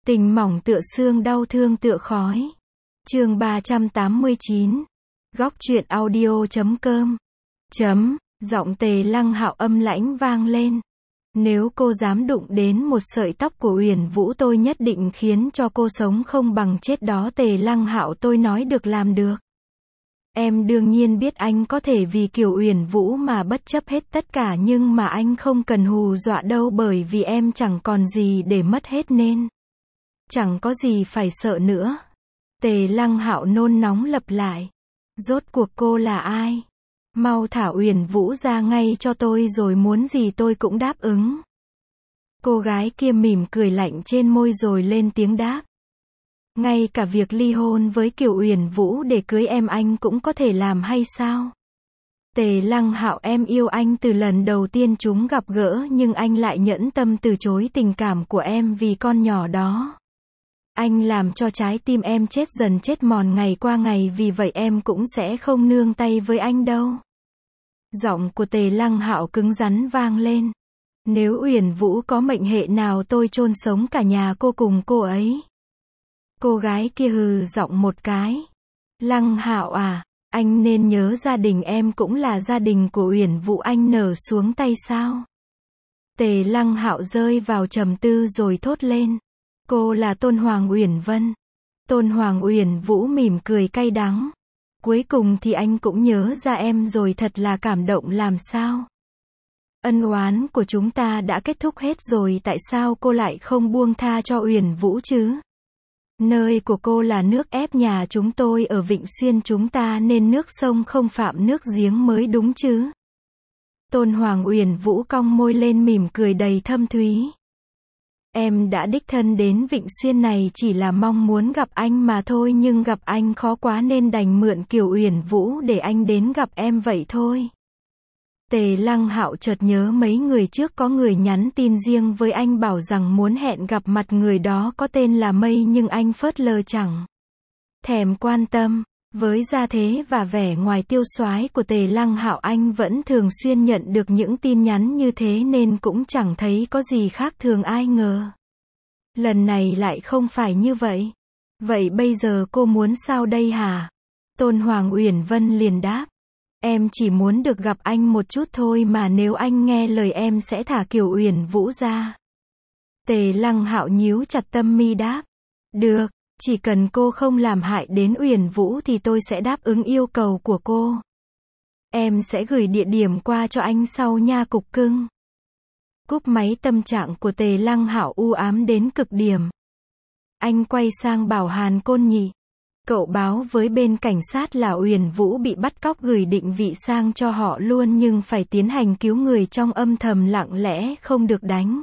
Tình mỏng tựa xương, đau thương tựa khói. Chương 389. Góc truyện audio.com. Giọng Tề Lăng Hạo âm lãnh vang lên. Nếu cô dám đụng đến một sợi tóc của Uyển Vũ, tôi nhất định khiến cho cô sống không bằng chết đó. Tề Lăng Hạo, tôi nói được làm được. Em đương nhiên biết anh có thể vì Kiều Uyển Vũ mà bất chấp hết tất cả, nhưng mà anh không cần hù dọa đâu, bởi vì em chẳng còn gì để mất hết nên chẳng có gì phải sợ nữa. Tề Lăng Hạo nôn nóng lặp lại. Rốt cuộc cô là ai? Mau thả Uyển Vũ ra ngay cho tôi, rồi muốn gì tôi cũng đáp ứng. Cô gái kia mỉm cười lạnh trên môi rồi lên tiếng đáp. Ngay cả việc ly hôn với Kiều Uyển Vũ để cưới em anh cũng có thể làm hay sao? Tề Lăng Hạo, em yêu anh từ lần đầu tiên chúng gặp gỡ, nhưng anh lại nhẫn tâm từ chối tình cảm của em vì con nhỏ đó. Anh làm cho trái tim em chết dần chết mòn ngày qua ngày, vì vậy em cũng sẽ không nương tay với anh đâu. Giọng của Tề Lăng Hạo cứng rắn vang lên. Nếu Uyển Vũ có mệnh hệ nào, tôi chôn sống cả nhà cô cùng cô ấy. Cô gái kia hừ giọng một cái. Lăng Hạo à, anh nên nhớ gia đình em cũng là gia đình của Uyển Vũ. Anh nở xuống tay sao? Tề Lăng Hạo rơi vào trầm tư rồi thốt lên. Cô là Tôn Hoàng Uyển Vân. Tôn Hoàng Uyển Vũ mỉm cười cay đắng. Cuối cùng thì anh cũng nhớ ra em rồi, thật là cảm động làm sao. Ân oán của chúng ta đã kết thúc hết rồi, tại sao cô lại không buông tha cho Uyển Vũ chứ? Nơi của cô là nước ép, nhà chúng tôi ở Vịnh Xuyên chúng ta nên nước sông không phạm nước giếng mới đúng chứ. Tôn Hoàng Uyển Vũ cong môi lên mỉm cười đầy thâm thúy. Em đã đích thân đến Vịnh Xuyên này chỉ là mong muốn gặp anh mà thôi, nhưng gặp anh khó quá nên đành mượn Kiều Uyển Vũ để anh đến gặp em vậy thôi. Tề Lăng Hạo chợt nhớ mấy người trước có người nhắn tin riêng với anh bảo rằng muốn hẹn gặp mặt, người đó có tên là Mây, nhưng anh phớt lờ chẳng thèm quan tâm. Với gia thế và vẻ ngoài tiêu soái của Tề Lăng Hạo, anh vẫn thường xuyên nhận được những tin nhắn như thế nên cũng chẳng thấy có gì khác thường. Ai ngờ lần này lại không phải như vậy. Vậy bây giờ cô muốn sao đây hả? Tôn Hoàng Uyển Vân liền đáp. Em chỉ muốn được gặp anh một chút thôi mà, nếu anh nghe lời em sẽ thả Kiều Uyển Vũ ra. Tề Lăng Hạo nhíu chặt tâm mi đáp. Được, chỉ cần cô không làm hại đến Uyển Vũ thì tôi sẽ đáp ứng yêu cầu của cô. Em sẽ gửi địa điểm qua cho anh sau nha cục cưng. Cúp máy, tâm trạng của Tề Lăng Hạo u ám đến cực điểm. Anh quay sang bảo Hàn Côn Nhị. Cậu báo với bên cảnh sát là Uyển Vũ bị bắt cóc, gửi định vị sang cho họ luôn, nhưng phải tiến hành cứu người trong âm thầm lặng lẽ, không được đánh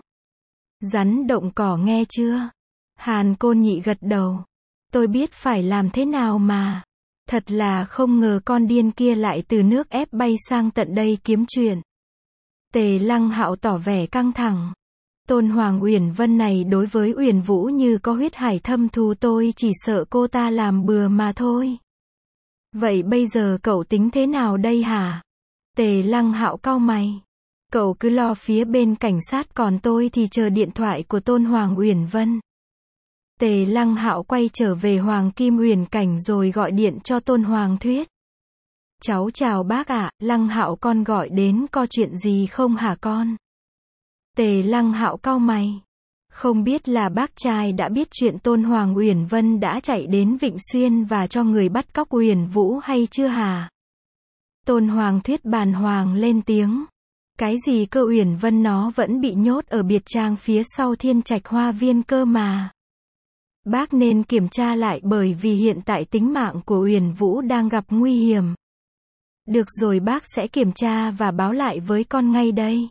rắn động cỏ, nghe chưa? Hàn Côn Nhị gật đầu. Tôi biết phải làm thế nào mà. Thật là không ngờ con điên kia lại từ nước ép bay sang tận đây kiếm chuyện. Tề Lăng Hạo tỏ vẻ căng thẳng. Tôn Hoàng Uyển Vân này đối với Uyển Vũ như có huyết hải thâm thù, tôi chỉ sợ cô ta làm bừa mà thôi. Vậy bây giờ cậu tính thế nào đây hả? Tề Lăng Hạo cau mày. Cậu cứ lo phía bên cảnh sát, còn tôi thì chờ điện thoại của Tôn Hoàng Uyển Vân. Tề Lăng Hạo quay trở về Hoàng Kim Uyển Cảnh rồi gọi điện cho Tôn Hoàng Thuyết. Cháu chào bác ạ, Lăng Hạo con gọi đến có chuyện gì không hả con? Tề Lăng Hạo cau mày. Không biết là bác trai đã biết chuyện Tôn Hoàng Uyển Vân đã chạy đến Vịnh Xuyên và cho người bắt cóc Uyển Vũ hay chưa hả? Tôn Hoàng Thuyết bàng hoàng lên tiếng. Cái gì cơ? Uyển Vân nó vẫn bị nhốt ở biệt trang phía sau Thiên Trạch Hoa Viên cơ mà. Bác nên kiểm tra lại, bởi vì hiện tại tính mạng của Uyển Vũ đang gặp nguy hiểm. Được rồi, bác sẽ kiểm tra và báo lại với con ngay đây.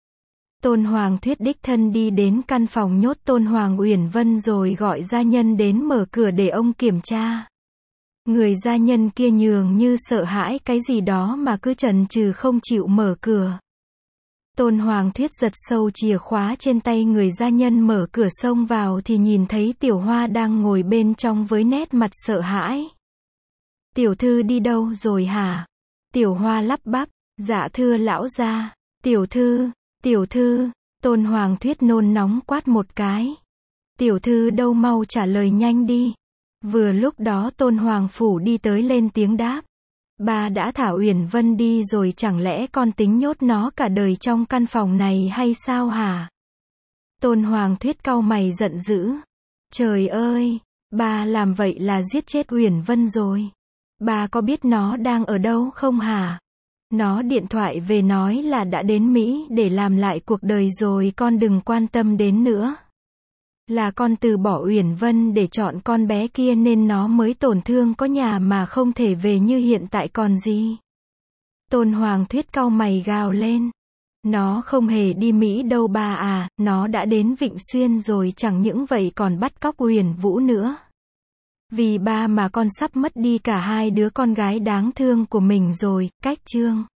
Tôn Hoàng Thuyết đích thân đi đến căn phòng nhốt Tôn Hoàng Uyển Vân rồi gọi gia nhân đến mở cửa để ông kiểm tra. Người gia nhân kia nhường như sợ hãi cái gì đó mà cứ chần chừ không chịu mở cửa. Tôn Hoàng Thuyết giật sâu chìa khóa trên tay người gia nhân, mở cửa xông vào thì nhìn thấy Tiểu Hoa đang ngồi bên trong với nét mặt sợ hãi. Tiểu thư đi đâu rồi hả? Tiểu Hoa lắp bắp. Dạ thưa lão gia. Tiểu thư, Tôn Hoàng Thuyết nôn nóng quát một cái. Tiểu thư đâu mau trả lời nhanh đi. Vừa lúc đó Tôn Hoàng Phủ đi tới lên tiếng đáp. Ba đã thả Uyển Vân đi rồi, chẳng lẽ con tính nhốt nó cả đời trong căn phòng này hay sao hả? Tôn Hoàng Thuyết cau mày giận dữ. Trời ơi, ba làm vậy là giết chết Uyển Vân rồi. Ba có biết nó đang ở đâu không hả? Nó điện thoại về nói là đã đến Mỹ để làm lại cuộc đời rồi, con đừng quan tâm đến nữa. Là con từ bỏ Uyển Vân để chọn con bé kia nên nó mới tổn thương có nhà mà không thể về như hiện tại còn gì. Tôn Hoàng Thuyết cau mày gào lên. Nó không hề đi Mỹ đâu ba à, nó đã đến Vịnh Xuyên rồi, chẳng những vậy còn bắt cóc Uyển Vũ nữa. Vì ba mà con sắp mất đi cả hai đứa con gái đáng thương của mình rồi. Cách chương